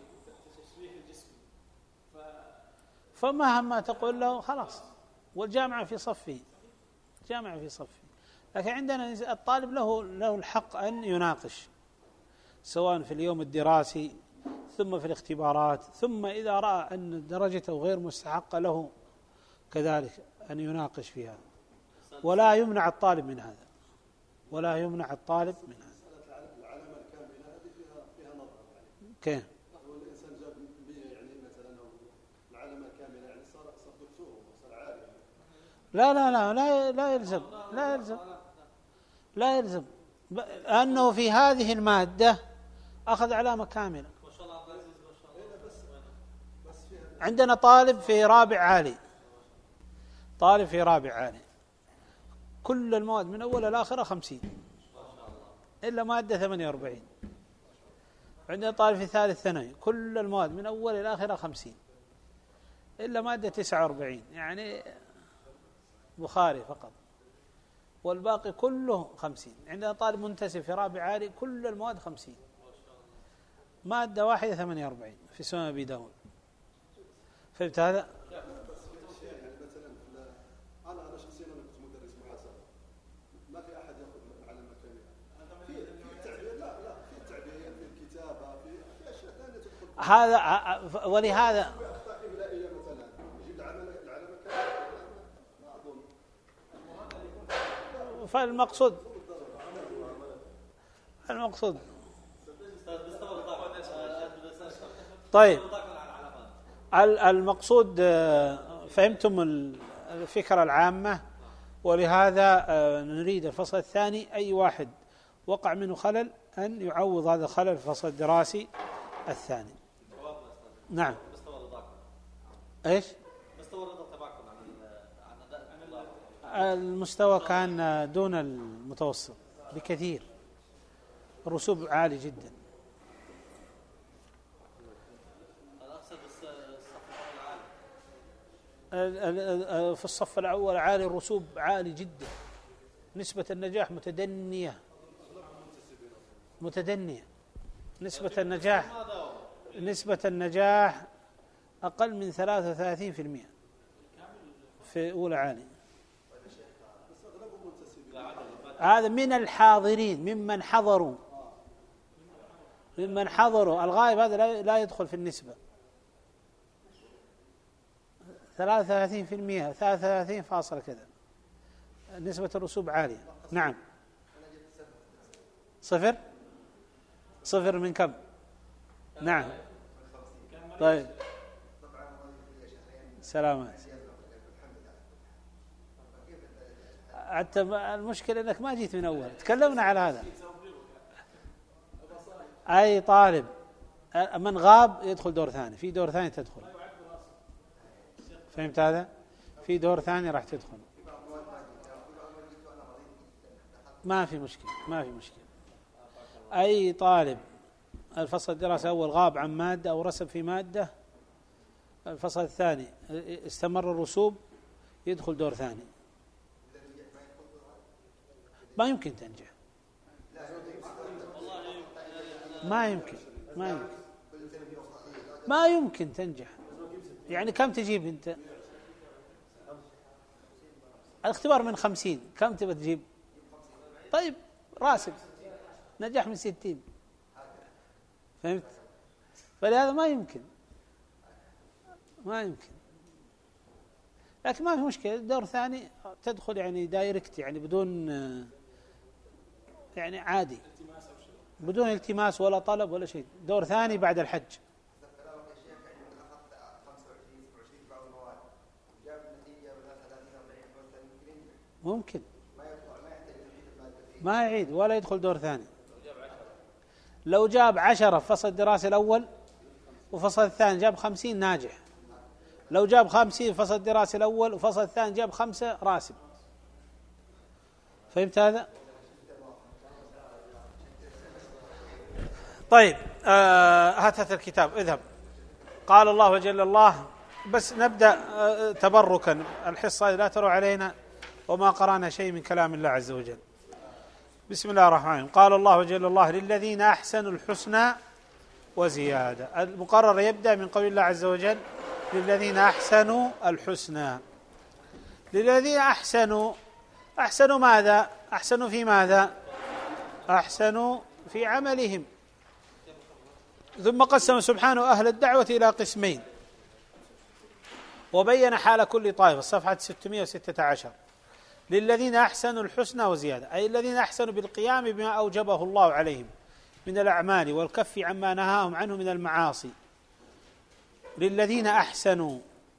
Speaker 1: فمهما تقول له خلاص. والجامعة في صفه، جامعة في صفه. لكن عندنا الطالب له له الحق أن يناقش، سواء في اليوم الدراسي ثم في الاختبارات، ثم إذا رأى أن درجته غير مستحقة له كذلك أن يناقش فيها. ولا يمنع الطالب من هذا، ولا يمنع الطالب من هذا.
Speaker 3: العلامة الكاملة هذه فيها فيها نظر يعني.
Speaker 1: كيف؟
Speaker 3: هو الإنسان جاب مية يعني مثلا، أو العلامة الكاملة يعني صار صار دكتور وصار عالم.
Speaker 1: لا لا لا لا لا يلزم، لا يلزم، لا يلزم، أنه في هذه المادة أخذ علامة كاملة. عندنا طالب في رابع عالي، طالب في رابع عالي كل المواد من أول إلى آخرها خمسين إلا مادة ثمانية وأربعين. عندنا طالب في ثالث ثانوي كل المواد من أول إلى آخرها خمسين إلا مادة تسعة وأربعين، يعني بخاري فقط، والباقي كله خمسين. عندنا طالب منتسب في رابع عالي كل المواد خمسين، مادة واحدة ثمانية وأربعين في سنن أبي داود. فهمت هذا؟
Speaker 3: أنا أنا شخصيا أنا كنت مدرس محاسبة، ما في أحد يأخذ علامة كاملة. في في التعبير، لا لا في التعبير، في الكتابة، في في أشياء ثانية تدخل.
Speaker 1: هذا ولهذا
Speaker 3: في أخطاء إملائية مثلا يجيب العلامة العلامة كاملة، ما أظن.
Speaker 1: فالمقصود المقصود طيب المقصود فهمتم الفكرة العامة. ولهذا نريد الفصل الثاني أي واحد وقع منه خلل أن يعوض هذا الخلل في الفصل الدراسي الثاني. نعم. ايش؟
Speaker 2: مستوى الرضا تبعكم عن اداء
Speaker 1: المستوى كان دون المتوسط بكثير، الرسوب عالي جدا. في الصف الأول عالي، الرسوب عالي جدا، نسبة النجاح متدنية متدنية نسبة النجاح نسبة النجاح أقل من ثلاثة وثلاثين بالمئة في أولى عالي. هذا من الحاضرين، ممن حضروا ممن حضروا الغائب هذا لا يدخل في النسبة. ثلاثة وثلاثين بالمئة ثلاثة وثلاثين فاصلة كذا، نسبة الرسوب عالية. نعم. صفر صفر من كم؟ نعم. طيب سلامات. حتى المشكلة أنك ما جيت من أول، تكلمنا على هذا. أي طالب من غاب يدخل دور ثاني، في دور ثاني تدخل. فهمت هذا؟ في دور ثاني راح تدخل، ما في مشكلة ما في مشكلة. أي طالب الفصل الدراسي الأول غاب عن مادة أو رسب في مادة، الفصل الثاني استمر الرسوب يدخل دور ثاني. ما يمكن تنجح، ما يمكن ما يمكن ما يمكن تنجح. يعني كم تجيب أنت؟ الاختبار من خمسين، كم تبى تجيب؟ طيب راسب نجح من ستين، فهمت؟ فلهذا ما يمكن ما يمكن لكن ما في مشكلة. دور ثاني تدخل يعني دايركت، يعني بدون يعني عادي، بدون التماس ولا طلب ولا شيء. دور ثاني بعد الحج. ممكن ما يعيد ولا يدخل دور ثاني. لو جاب عشرة في فصل الدراسي الأول وفصل الثاني جاب خمسين ناجح. لو جاب خمسين في فصل الدراسي الأول وفصل الثاني جاب خمسة راسب. فهمت هذا؟ طيب آه هات هات الكتاب اذهب. قال الله جل الله، بس نبدأ آه تبركا، الحصة لا تروا علينا وما قرأنا شيء من كلام الله عز وجل. بسم الله الرحمن الرحيم. قال الله جل الله: للذين أحسنوا الحسنى وزيادة. المقرر يبدأ من قول الله عز وجل: للذين أحسنوا الحسنى. للذين أحسنوا، أحسنوا ماذا؟ أحسنوا في ماذا؟ أحسنوا في عملهم. ثم قسم سبحانه أهل الدعوة إلى قسمين وبين حال كل طائفة، صفحة ستمائة وستة عشر. للذين أحسنوا الحسنى وزيادة، أي الذين أحسنوا بالقيام بما أوجبه الله عليهم من الأعمال والكف عما نهاهم عنه من المعاصي. للذين أحسنوا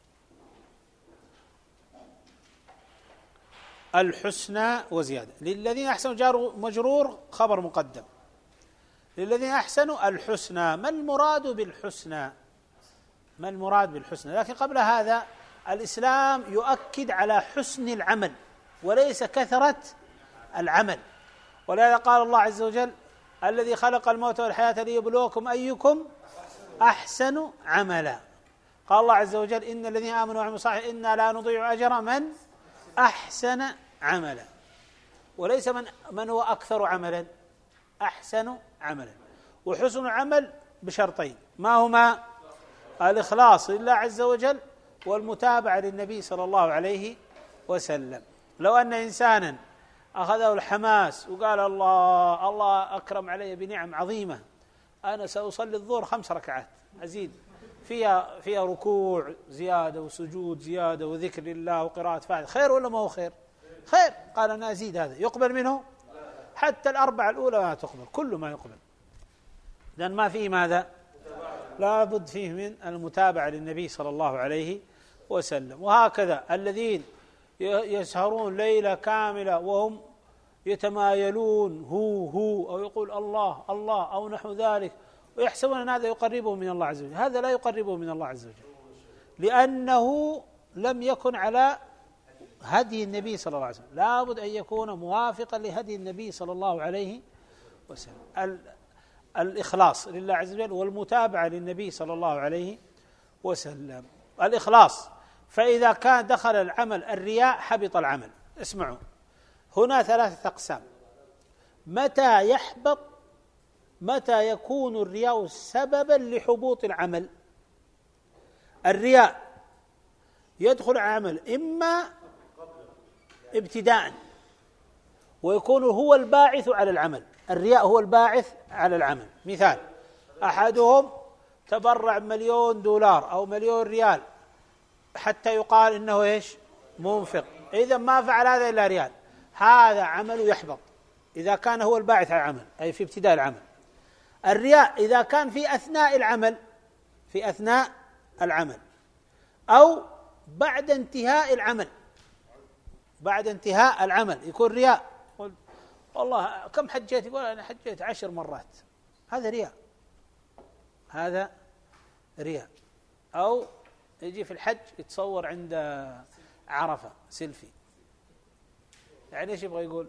Speaker 1: الحسنى وزيادة. للذين أحسنوا جار مجرور خبر مقدم. للذين أحسنوا الحسنى. ما المراد بالحسنى؟ ما المراد بالحسنى؟ لكن قبل هذا الإسلام يؤكد على حسن العمل وليس كثرة العمل، ولهذا قال الله عز وجل: الذي خلق الموت والحياة ليبلوكم أيكم أحسن عملا. قال الله عز وجل: إن الذين آمنوا وعملوا الصالحات إنا لا نضيع أجر من أحسن عملا، وليس من من هو أكثر عملا، أحسن عملا. وحسن العمل بشرطين، ما هما؟ الإخلاص لله عز وجل والمتابعة للنبي صلى الله عليه وسلم. لو أن إنسانا أخذه الحماس وقال: الله الله أكرم علي بنعم عظيمة، أنا سأصلي الظهر خمس ركعات أزيد فيها فيها ركوع زيادة وسجود زيادة وذكر لله وقراءة فاتحة، خير ولا ما هو خير؟ خير. قال: أنا أزيد، هذا يقبل منه؟ حتى الأربعة الأولى ما تقبل، كل ما يقبل، لأن ما فيه ماذا؟ لا بد فيه من المتابعة للنبي صلى الله عليه وسلم. وهكذا الذين يسهرون ليلة كاملة وهم يتمايلون هو هو أو يقول الله الله أو نحو ذلك ويحسبون أن هذا يقربهم من الله عز وجل، هذا لا يقربهم من الله عز وجل، لأنه لم يكن على هدي النبي صلى الله عليه وسلم. لا بد أن يكون موافقا لهدي النبي صلى الله عليه وسلم. الإخلاص لله عز وجل والمتابعة للنبي صلى الله عليه وسلم. الإخلاص، فإذا كان دخل العمل الرياء حبط العمل. اسمعوا، هنا ثلاثة أقسام. متى يحبط؟ متى يكون الرياء سببا لحبوط العمل؟ الرياء يدخل العمل إما ابتداء ويكون هو الباعث على العمل. الرياء هو الباعث على العمل. مثال: أحدهم تبرع مليون دولار أو مليون ريال حتى يقال إنه إيش؟ منفق. إذا ما فعل هذا إلا ريال، هذا عمله يحبط إذا كان هو الباعث على العمل، أي في ابتداء العمل. الرياء إذا كان في أثناء العمل، في أثناء العمل أو بعد انتهاء العمل، بعد انتهاء العمل يكون رياء. والله كم حجيت؟ يقول أنا حجيت عشر مرات، هذا رياء، هذا رياء. أو يجي في الحج يتصور عند عرفة سيلفي، يعني ايش يبغى يقول؟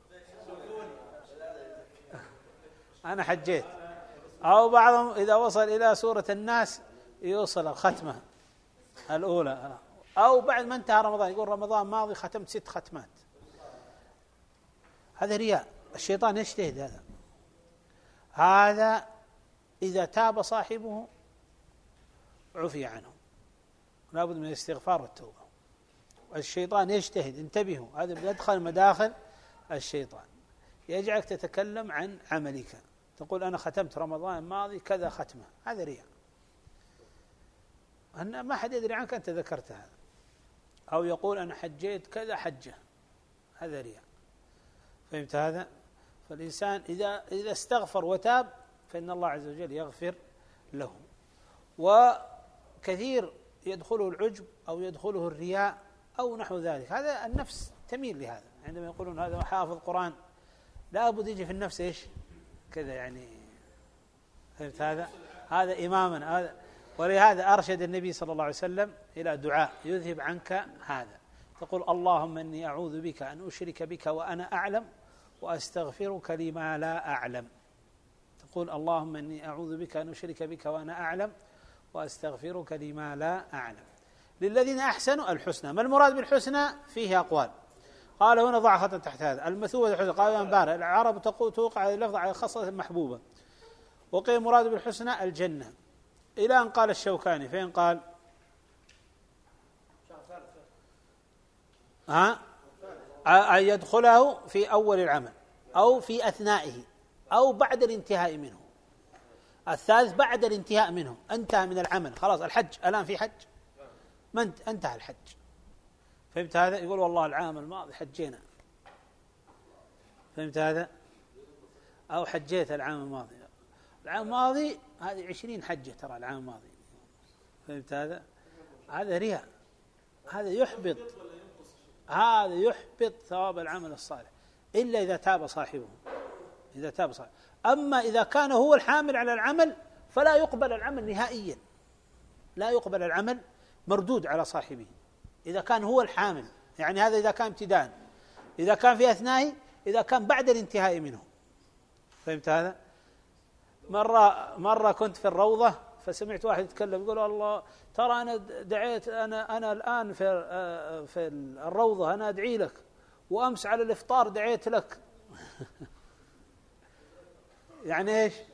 Speaker 1: أنا حجيت. أو بعضهم إذا وصل إلى سورة الناس يوصل الختمة الأولى، أو بعد ما انتهى رمضان يقول رمضان ماضي ختمت ست ختمات. هذا رياء، الشيطان يجتهد. هذا هذا إذا تاب صاحبه عفي عنه، لا بد من الاستغفار والتوبة. الشيطان يجتهد، انتبهوا، هذا يدخل مداخل الشيطان، يجعلك تتكلم عن عملك، تقول أنا ختمت رمضان الماضي كذا ختمة، هذا رياء. أن ما حد يدري عنك أنت ذكرت هذا. أو يقول أنا حجيت كذا حجة، هذا رياء. فهمت هذا؟ فالإنسان إذا إذا استغفر وتاب فإن الله عز وجل يغفر له. وكثير يدخله العجب أو يدخله الرياء أو نحو ذلك، هذا النفس تميل لهذا. عندما يقولون هذا حافظ قرآن لا بد يجي في النفس إيش كذا يعني. فهمت هذا؟ هذا إماما هذا. ولهذا أرشد النبي صلى الله عليه وسلم إلى دعاء يذهب عنك هذا. تقول اللهم إني أعوذ بك أن أشرك بك وأنا أعلم وأستغفرك لما لا أعلم. تقول اللهم إني أعوذ بك أن أشرك بك وأنا أعلم وأستغفرك لما لا أعلم. للذين أحسنوا الحسنى. ما المراد بالحسنى؟ فيه أقوال. قال هنا ضع خطا تحت هذا. المثوبة الحسنى قال أنبار العرب توقع اللفظ على خاصة محبوبة، وقيل المراد بالحسنى الجنة، إلى أن قال الشوكاني. فين قال؟ ها أن يدخله في أول العمل أو في أثنائه أو بعد الانتهاء منه. الثالث بعد الانتهاء منه، انتهى من العمل خلاص. الحج الآن في حج، ما انتهى الحج. فهمت هذا؟ يقول والله العام الماضي حجينا. فهمت هذا؟ أو حجيت العام الماضي. العام الماضي هذه عشرين حجة ترى العام الماضي. فهمت هذا؟ هذا رياء، هذا يحبط، هذا يحبط ثواب العمل الصالح إلا إذا تاب صاحبه. إذا تاب صاحبه. أما إذا كان هو الحامل على العمل فلا يقبل العمل نهائيا، لا يقبل العمل، مردود على صاحبه إذا كان هو الحامل. يعني هذا إذا كان ابتداء، إذا كان في أثنائه، إذا كان بعد الانتهاء منه. فهمت هذا؟ مرة مرة كنت في الروضة فسمعت واحد يتكلم يقول الله ترى أنا دعيت، أنا أنا الآن في في الروضة أنا أدعي لك، وأمس على الإفطار دعيت لك. يعني إيش؟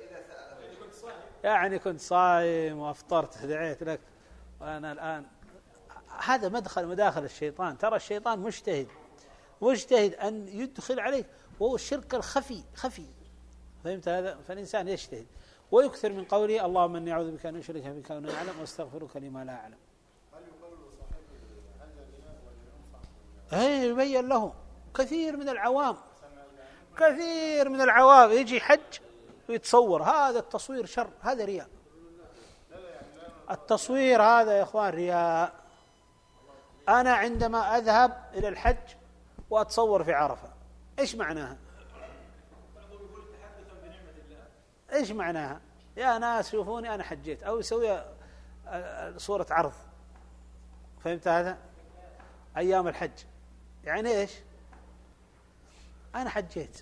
Speaker 1: يعني كنت صايم وأفطرت دعيت لك وأنا الآن. هذا مدخل مداخل الشيطان. ترى الشيطان مجتهد مجتهد أن يدخل عليك، وهو الشرك الخفي خفي. فهمت هذا؟ فالإنسان يجتهد ويكثر من قوله اللهم إني أعوذ بك أن أشرك بك وأنا أعلم وأستغفرك لما لا أعلم.
Speaker 3: هل يقال لصاحبه هل الغناء ولا ينصح؟
Speaker 1: هي يبين له. كثير من العوام كثير من العوام يجي حج ويتصور. هذا التصوير شر، هذا رياء. التصوير هذا يا إخوان رياء. أنا عندما أذهب إلى الحج وأتصور في عرفة إيش معناها؟ إيش معناها؟ يا ناس شوفوني أنا حجيت، أو يسوي صورة عرض. فهمت هذا؟ أيام الحج يعني إيش؟ أنا حجيت.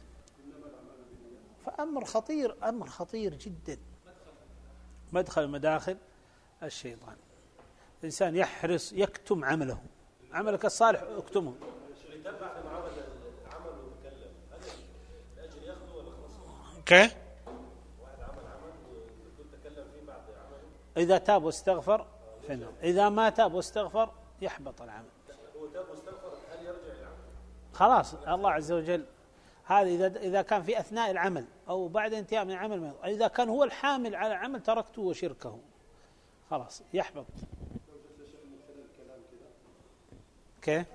Speaker 1: فأمر خطير، أمر خطير جدا، مدخل مداخل الشيطان. الإنسان يحرص يكتم عمله. عملك الصالح اكتمه. كيف؟ إذا تاب واستغفر فإنه، إذا ما تاب واستغفر يحبط العمل.
Speaker 3: هو تاب واستغفر هل يرجع العمل؟
Speaker 1: خلاص الله عز وجل هذا إذا إذا كان في أثناء العمل أو بعد انتهاء من العمل. إذا كان هو الحامل على العمل تركته وشركه خلاص يحبط. كيف؟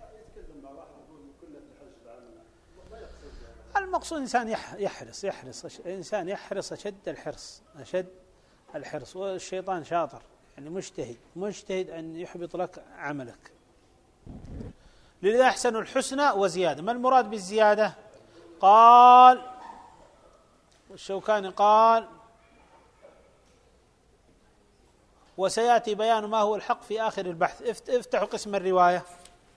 Speaker 1: المقصود إنسان يحرص يحرص الإنسان يحرص أشد الحرص أشد الحرص. والشيطان شاطر يعني مجتهد مجتهد أن يحبط لك عملك. لذا أحسن الحسنى وزيادة. ما المراد بالزيادة؟ قال الشوكاني قال وسيأتي بيان ما هو الحق في آخر البحث. افتحوا قسم الرواية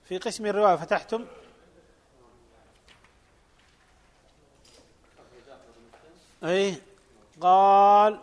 Speaker 1: في قسم الرواية فتحتم أي قال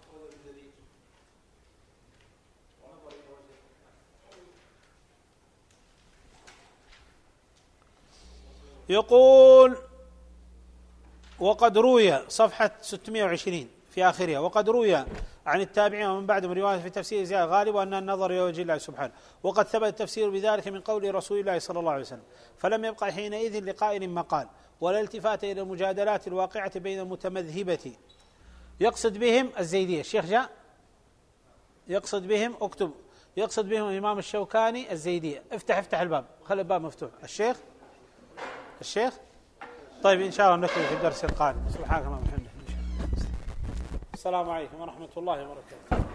Speaker 1: يقول وقد روي صفحة ستمائة وعشرين في آخرها وقد روي عن التابعين ومن بعدهم رواية في تفسير زيادة غالب وأن النظر إلى وجه الله سبحانه وقد ثبت التفسير بذلك من قول رسول الله صلى الله عليه وسلم فلم يبقى حينئذ لقائل مقال ولا التفات إلى المجادلات الواقعة بين المتمذهبة يقصد بهم الزيدية. الشيخ جاء يقصد بهم اكتب يقصد بهم الإمام الشوكاني الزيدية. افتح افتح الباب خلي الباب مفتوح. الشيخ الشيخ طيب إن شاء الله نكمل في الدرس القادم. سبحانك اللهم وبحمدك. السلام عليكم ورحمة الله وبركاته.